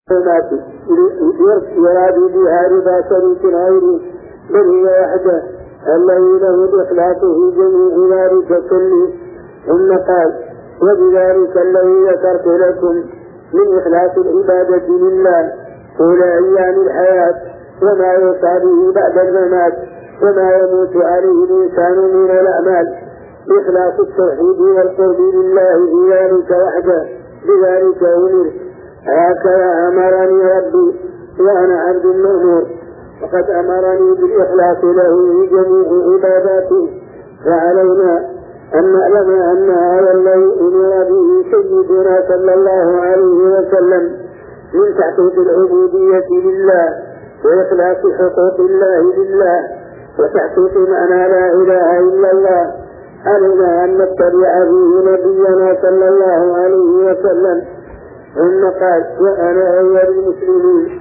يراد بها رضا شريك غيره بل هو وحده الذي له الإخلاص في جميع ذلك كله. ثم قال: وبذلك الذي ذكرت لكم من إخلاص العبادة لله طول أيام الحياة وما يوصى به بعد الممات وما يموت عليه الإنسان من الأعمال، إخلاص التوحيد والقرب لله في ذلك وحده بذلك أمرت. هكذا أمرني ربي وأنا عبد مأمور، وقد أمرني بالإخلاص له في جميع عباداته. فعلينا أن نعلم أن هذا الذي أمر به سيدنا صلى الله عليه وسلم من تحقيق العبودية لله وإخلاص حقوق الله لله وتحقيق معنى لا إله إلا الله، علينا أن نتبع فيه نبينا صلى الله عليه وسلم. ثم قال: وأنا أول المسلمين.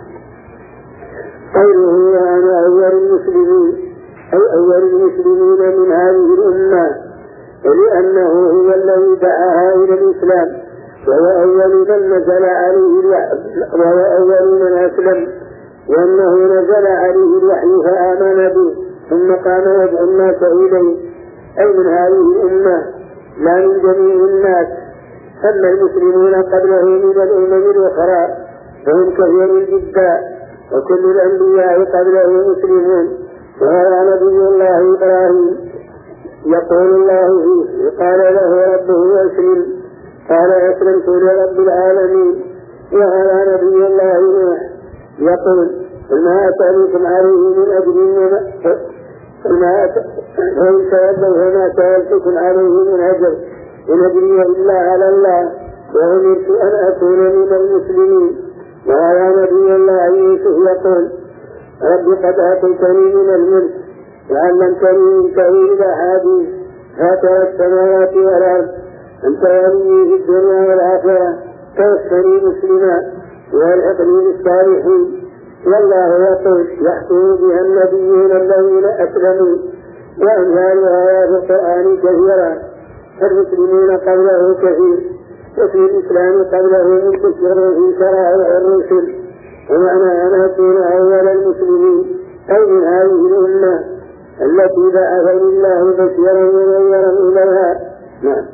قوله وأنا أول المسلمين أي أول المسلمين من هذه الأمة، ولأنه هو الذي دعاها إلى الإسلام وهو أول من نزل عليه وهو أول من أسلم، وأنه نزل عليه الوحي فآمن به ثم قام يدعو الناس إليه، أي من هذه الأمة لا من جميع الناس. أما المسلمون قبله من الأمم الأخرى فهم كثير جدا، وكل الأنبياء قبله مسلمون. وهذا نبي الله إبراهيم يقول الله فيه: قال له ربه أسلم، قال أسلمت لرب العالمين. وهذا نبي الله نوح يقول: ما أسألكم عليه من أجر فإن تولوا فما سألتكم عليه من أجر إن أجري إلا على الله وأمرت أن أكون من المسلمين. وهذا نبي الله يوسف يقول: رب قد آتيتني من الملك وعلمتني من تأويل الأحاديث فاطر السماوات والأرض أنت ولي في الدنيا والآخرة توفني مسلما والحقني بالصالحين. والله يقول: يحكم بها النبيون الذين أسلموا. وأمثال آيات القرآن كثيرة، فالمسلمون قبله كثير، وفي الإسلام قبله منتشر في شرائع الرسل. ومعنى أن أكون أول المسلمين أي من هذه الأمة التي بعثني الله بشيرا ونذيرا إليها. نعم.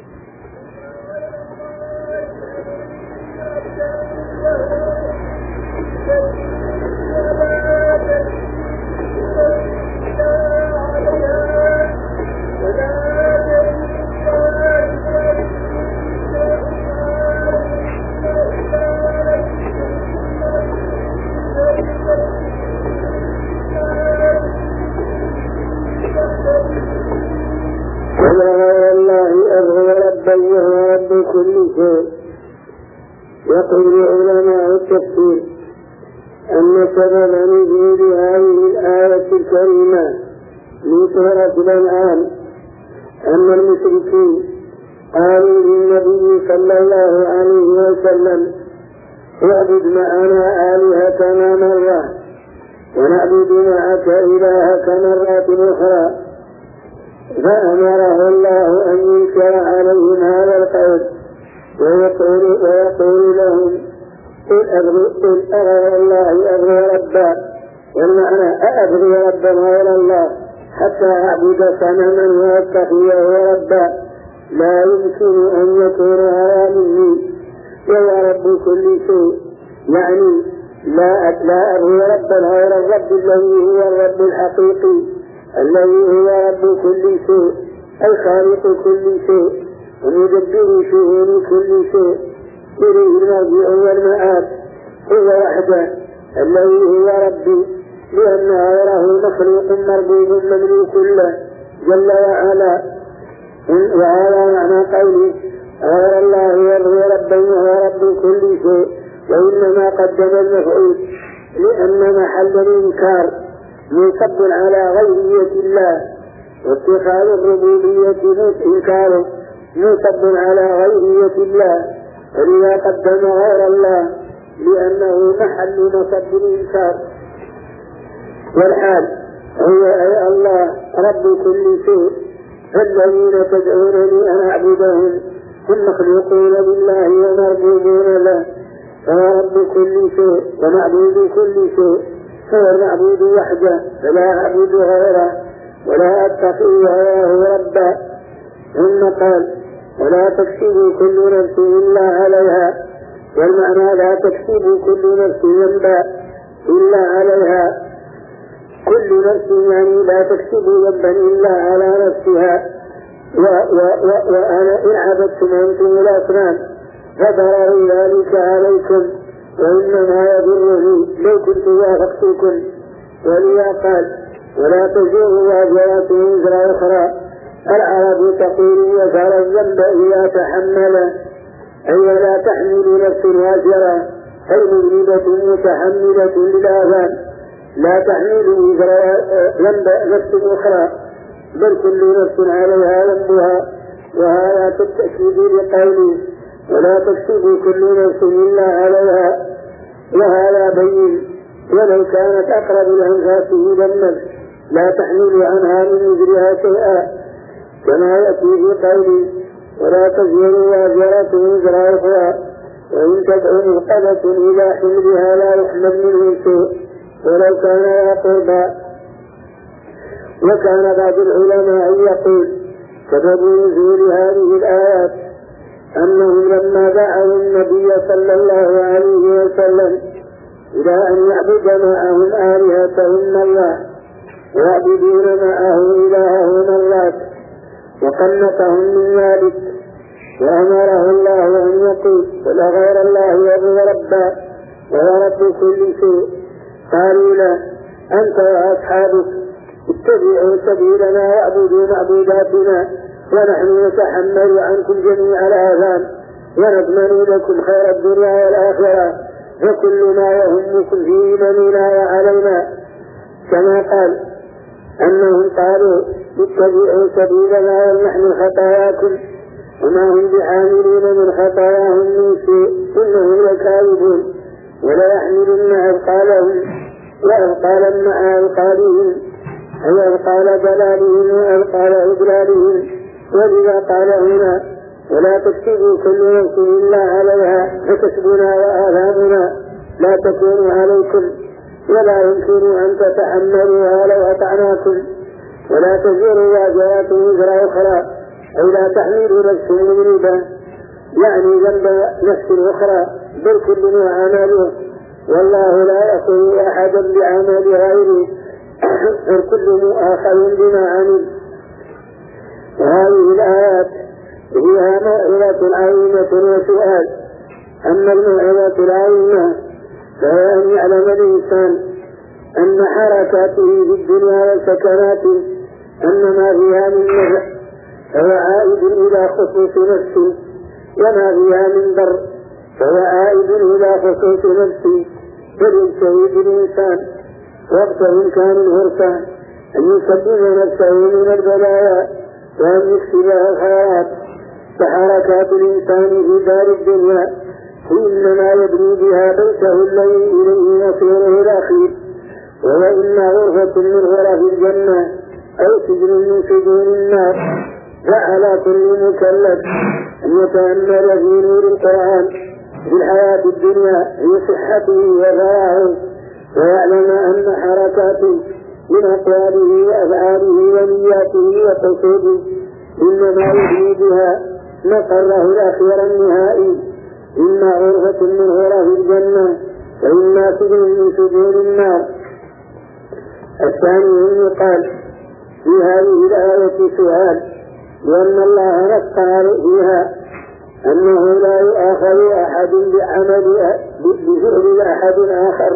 وهو رب كل شيء. يقول علماء التفسير أن سبب نزول هذه الآية الكريمة من سورة الأنعام أن المشركين قالوا للنبي صلى الله عليه وسلم: اعبد معنا آلهتنا مرة ونعبد معك إلهك مرة أخرى. فأمره الله أن ينكر عليهم هذا القول ويقول لهم: قل أغير الله أبغي ربا، والمعنى أبغي ربا غير الله حتى أعبد صنما وأتخذه ربا، لا يمكن أن يكون هذا مني، وهو رب كل شيء. يعني لا أبغي ربا غير الرب الذي هو الرب الحقيقي الذي هو رب كل شيء، أي خالق كل شيء ومدبر شؤون كل شيء، إليه المرجع والمآب، هو وحده الذي هو ربي، لأن غيره مخلوق مربوب مملوك له جل وعلا. وهذا معنى قوله: غير الله يبغي ربا وهو رب كل شيء. وإنما قدم المفعول لأن محل الإنكار منصب على غيرية الله، واتخاذ الربوبية إنكاره منصب على غيرية الله، ولذا قدم غير الله لأنه محل نصب الإنكار. والحال هو أي الله رب كل شيء، فالذين تدعونني أن أعبدهم هم مخلوقون بالله ومربوبون له، فهو رب كل شيء ومعبود كل شيء، هو المعبود وحده فلا أعبد غيره ولا أتقي غيره ربا. ثم قال: ولا تكسب كل نفس إلا عليها، والمعنى لا تكسب كل نفس ذنبا إلا عليها. كل نفس يعني لا تكسب ذنبا إلا على نفسها. وأنا إن عبدتم أنتم الأصنام فضرر ذلك عليكم وإنما يضرني لو كنت وافقتكم. ولذا قال: ولا تزر وازرة وزر أخرى. العرب تقول: يزر الذنب إذا تحمله، أي ولا تحمل نفس وازرة أي مذنبة متحملة للآثام، لا تحمل ذنب نفس أخرى، بل كل نفس عليها ذنبها. وهذا التأكيد لقوله: ولا تكسب كل نفس إلا عليها. وهذا بين، ولو كانت أقرب الأنفاس إلى النفس لا تحمل عنها من وزرها شيئا، كما يأتي في قوله: ولا تزر وازرة وزر أخرى، وإن تدع مثقلة إلى حملها لا يحمل منه شيء ولو كان ذا قربى. وكان بعض العلماء يقول: سبب نزول هذه الآيات أنهم لما دعوا النبي صلى الله عليه وسلم إلى أن يعبد معهم آلهتهم الله ويعبدون معه إلههم اللات، وقنطهم من ذلك، وأمره الله أن يقول: ولا غير الله يبغي ربا وهو رب كل شيء. قالوا له: أنت وأصحابك اتبعوا سبيلنا واعبدوا معبوداتنا، ونحن نتحمل عنكم جميع الآثام ونضمن لكم خير الدنيا والآخرة، وكل ما يهمكم فيه مننا وعلينا. كما قال أنهم قالوا: اتبعوا سبيلنا ونحن خطاياكم، وما هم بعاملين من خطاياهم من شيء إنهم لكاذبون، ولا يحملن أثقالهم وأثقالا مع أثقالهم، أي أثقال ضلالهم وأثقال إضلالهم. ولذا قال هنا: ولا تكسبوا كل نفس إلا عليها، فكسبنا وآثامنا لا تكون عليكم، ولا يمكن أن تتحملوها لو أطعناكم. ولا تزر وازرة وزر أخرى، أي لا تحمل نفس مذنبة يعني ذنب نفس أخرى، بل كل عمله، والله لا يأخذ أحدا بعمل غيره، الكل مؤاخذ بما عمل. وهذه الآيات فيها موعظة عظيمة وسؤال. أما الموعظة العظيمة فهي أن يعلم الإنسان أن حركاته في الدنيا وسكناته أن ما فيها من نفع فهو عائد إلى خصوص نفسه، وما فيها من ضر فهو عائد إلى خصوص نفسه. فليجتهد الإنسان وقت إمكان الفرصة أن يسلم نفسه من البلايا وأن يكسبها الخيرات. فحركات الإنسان في دار الدنيا إنما يبني بها بيته الذي إليه مصيره الأخير، وهو إما غرفة من غرف الجنة أو سجن من سجون النار. فعلى كل مكلف أن يتأمل في نور القرآن في الحياة الدنيا في صحته وفراغه، ويعلم أن حركاته من أقواله وأفعاله ونياته وقصوده إنما يبني بها مقره الأخير النهائي، إما غرفة من غرف الجنة وإما سجن من سجون النار. الثاني يقال في هذه الآية سؤال، لأن الله نص فيها أنه لا يؤاخذ أحد بفعل أحد آخر.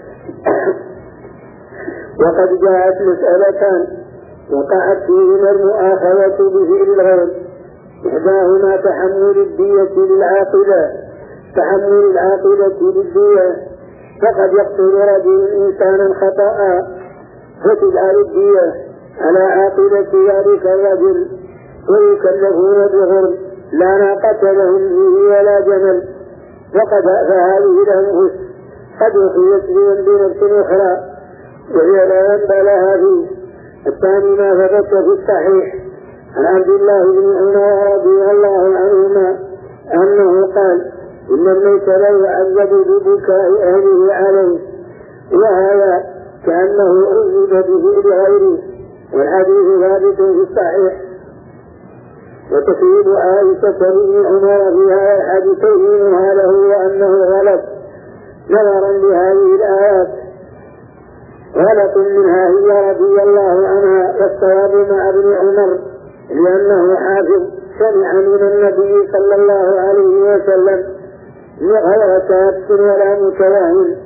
وقد جاءت مسألتان وقعت فيهما المؤاخذة بفعل الغير، إحداهما تحمل الدية للعاقلة، تحمل العاقلة للدية، فقد يقتل رجل إنسانا خطأ فتجعل الدية على عاقلة ذلك الرجل ويكلفون بغرم لا ناقة لهم فيه ولا جمل. فهذه الأنفس قد أخذت بنفس أخرى وهي لا ينبى لها فيه. الثاني ما ثبت في الصحيح عن عبد الله بن عمر رضي الله عنهما أنه قال: إن الميت لا يعذب ببكاء أهله عليه، وهذا كأنه عذب به لغيره، والحديث ثابت في الصحيح. وتكذيب عائشة بن عمر في هذا الحديث تبينها له وأنه غلط نظرا لهذه الآيات. غلط منها هي رضي الله عنها، والصواب مع ابن عمر لأنه حافظ سمع من النبي صلى الله عليه وسلم غير شاك ولا متوهم.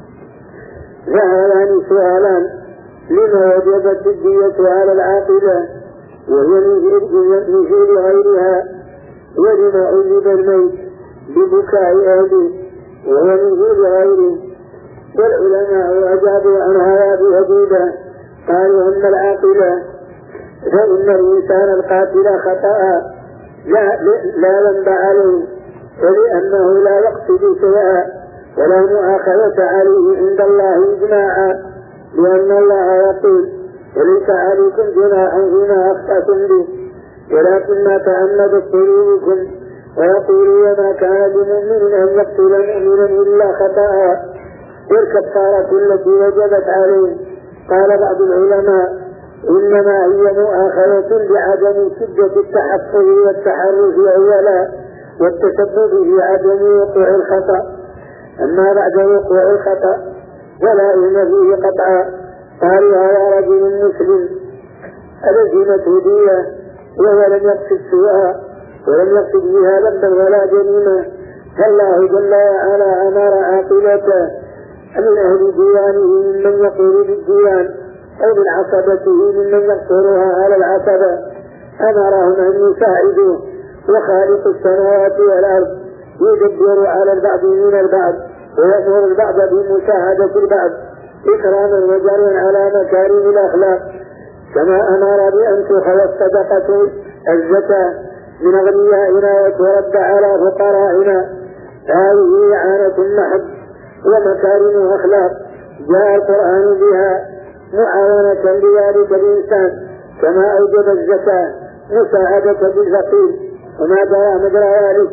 فهذان سؤالان: لما وجبت الدية على العاقلة وهي من فعل غيرها، ولما عذب الميت ببكاء أهله وهو من فعل غيره؟ والعلماء أجابوا عن هذا بهديدة، قالوا أن العاقلة فإن الإنسان القاتل خطأ لا ذنب عليه، ولأنه لا يقصد شيئا ولا مؤاخذة عليه عند الله إجماعا، لأن الله يقول: وليس عليكم جناح فيما أخطأتم به ولكن ما تعمدت قلوبكم، ويقول: وما كان لمؤمن أن يقتل مؤمنا إلا خطأ، والكفارة التي وجبت عليه. قال بعض العلماء: إنما هي مؤاخذة بعدم شدة التحفظ والتحرش أولا، والتسبب في عدم وقوع الخطأ. أما بعد وقوع الخطأ فلا إثم فيه قطعا. قالوا: هذا رجل مسلم ألزمته دية وهو لم يقصد سوءا ولم يقصد بها ذنبا ولا جريمة، فالله جل وعلا أمر عاقبته من أهل ديانه ممن يقول بالديان أو من عصبته ممن يقصرها على العصبة، أمرهم أن يساعدوه. وخالق السماوات والأرض يدبر على البعض من البعض ويأمر البعض بمساعدة البعض إكراما وجرا على مكارم الأخلاق، كما أمر بأن تؤخذ الصدقة الزكاة من أغنيائنا وترد على فقرائنا. هذه إعانة محض ومكارم أخلاق جاء القرآن بها معاونة لذلك الإنسان، كما أوجب الزكاة مساعدة بالفقير وما جرى مجرى ذلك.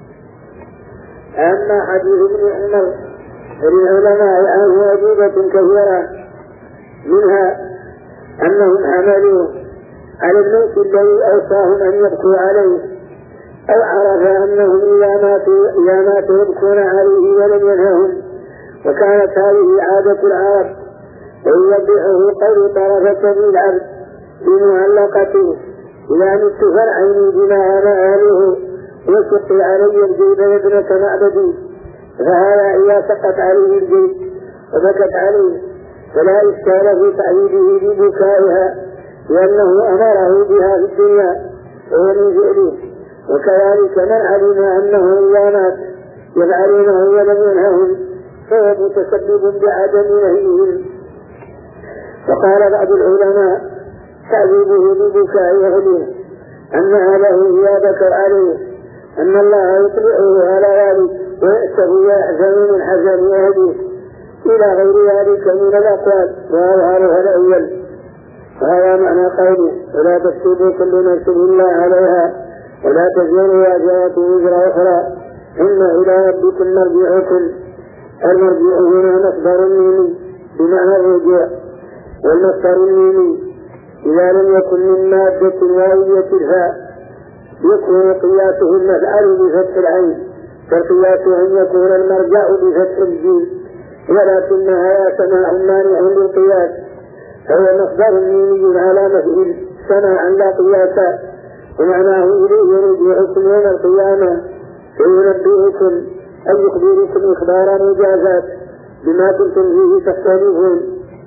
أما حديث ابن عمر فللعلماء عنه أجوبة كثيرة، منها أنهم عملوا على الموت الذي أوصاهم أن يبكوا عليه، أو عرف أنهم إذا ماتوا يبكون عليه ولم ينههم، وكانت هذه عادة العرب، ويوضحه قول طرفة من العبد بمعلقته: إذا مت فارعيني بما أنا أهله وشقي علي الجيب يا ابنة معبدي. فهذا إذا سقط عليه الجيب وبكت عليه فلا إشكال في تعييده ببكائها، لأنه أمره بها في الدنيا وهو من فعله. وكذلك من علم أنه إذا مات يفعلونه ولم ينههم فهو متسبب بعدم نهيهم. وقال بعض العلماء: تعذيبه ببكاء أهله أن أهله إذا بكوا عليه أن الله يطلعه على ذلك ويأسف ويحزن من حزن أهله، إلى غير ذلك من الأقوال، وأظهرها الأول. وهذا معنى قوله: ولا تكتبوا كل نفس إلا عليها ولا تزر وازرة وزر أخرى إن إلى ربكم مرجعكم. المرجع هنا مصدر ميمي بمعنى الرجوع، والمصدر الميمي إذا لم يكن من مادة واوية الفاء يكون قياسه المفعل بفتح العين، فالقياس أن يكون المرجع بفتح الجيم، ولكنها سماع مانع للقياس، فهو مصدر ميمي على مفعول سماعا لا قياسا، ومعناه إليه رجوعكم يوم القيامة فينبئكم أن يخبركم إخبارا مجازات بما كنتم فيه تختلفون،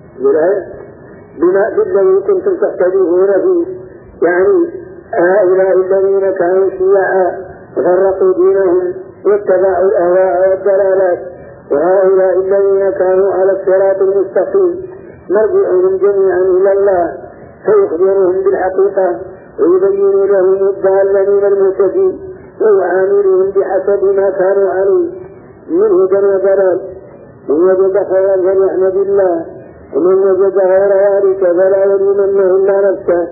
بالذي كنتم تختلفون فيه، يعني هؤلاء الذين كانوا شيعا وفرقوا دينهم واتبعوا الأهواء والضلالات، وهؤلاء الذين كانوا على الصراط المستقيم مرجعهم جميعا إلى الله فيخبرهم بالحقيقة ويبين لهم الضال من المهتدين ويعاملهم بحسب ما كانوا عليه من هدى وضلال. من وجد خيرا فليحمد الله، ومن وجد غير ذلك فلا يلومنه إلا نفسه.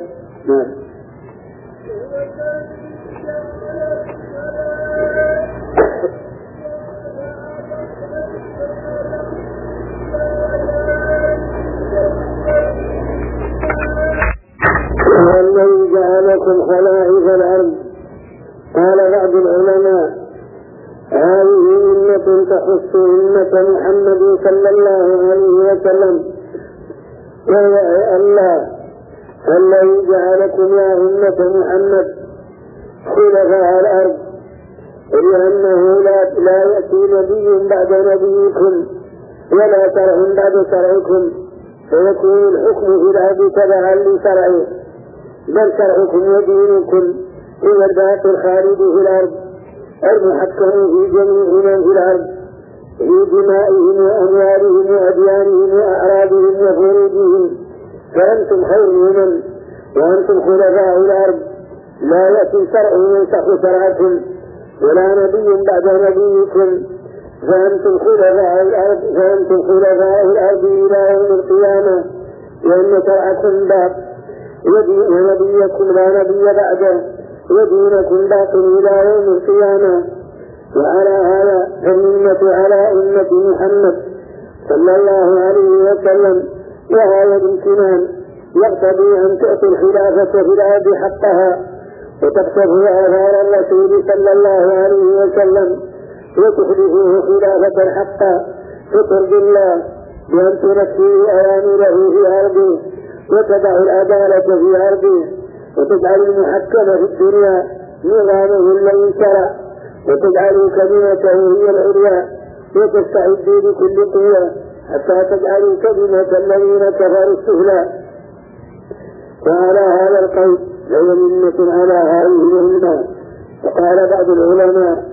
جعلكم خلائف الأرض. قال بعض العلماء: هذه أمة تخص أمة محمد صلى الله عليه وسلم، وهي الله الذي جعلكم يا أمة محمد خلفاء الأرض، لأنه لا يأتي نبي بعد نبيكم ولا شرع بعد شرعكم، فيكون الحكم في الأرض تبعا لشرعه، بل شرعكم ودينكم هو الباقي الخالد في الأرض المحكم في جميع من في الأرض، في دمائهم وأموالهم وأديانهم وأعراضهم وفروجهم. فأنتم خير أمم وأنتم خلفاء الأرض، لا يأتي شرع ينسخ شرعكم ولا نبي بعد نبيكم، فأنتم خلفاء الأرض إلى يوم القيامة، لأن شرعكم باق ونبيكم لا نبي بعده ودينكم باق إلى يوم القيامة. وعلى هذا فالنعمة على أمة محمد صلى الله عليه وسلم، وهذا الامتنان يقتضي أن تعطي الخلافة في الأرض حقها، وتقتضي آثار الرسول صلى الله عليه وسلم، وتحدثه خلافة حقا، فترضي الله بأن تنفذ أوامره في أرضه، وتدع العدالة في أرضه، وتجعل المحكمة في الدنيا نظامه الذي شرع، وتجعل كلمته هي العليا، وتستعد بكل قوة حتى تجعل كلمة الذين كفروا السفلى. وعلى هذا القول لو منة على هذه الأمة. وقال بعض العلماء: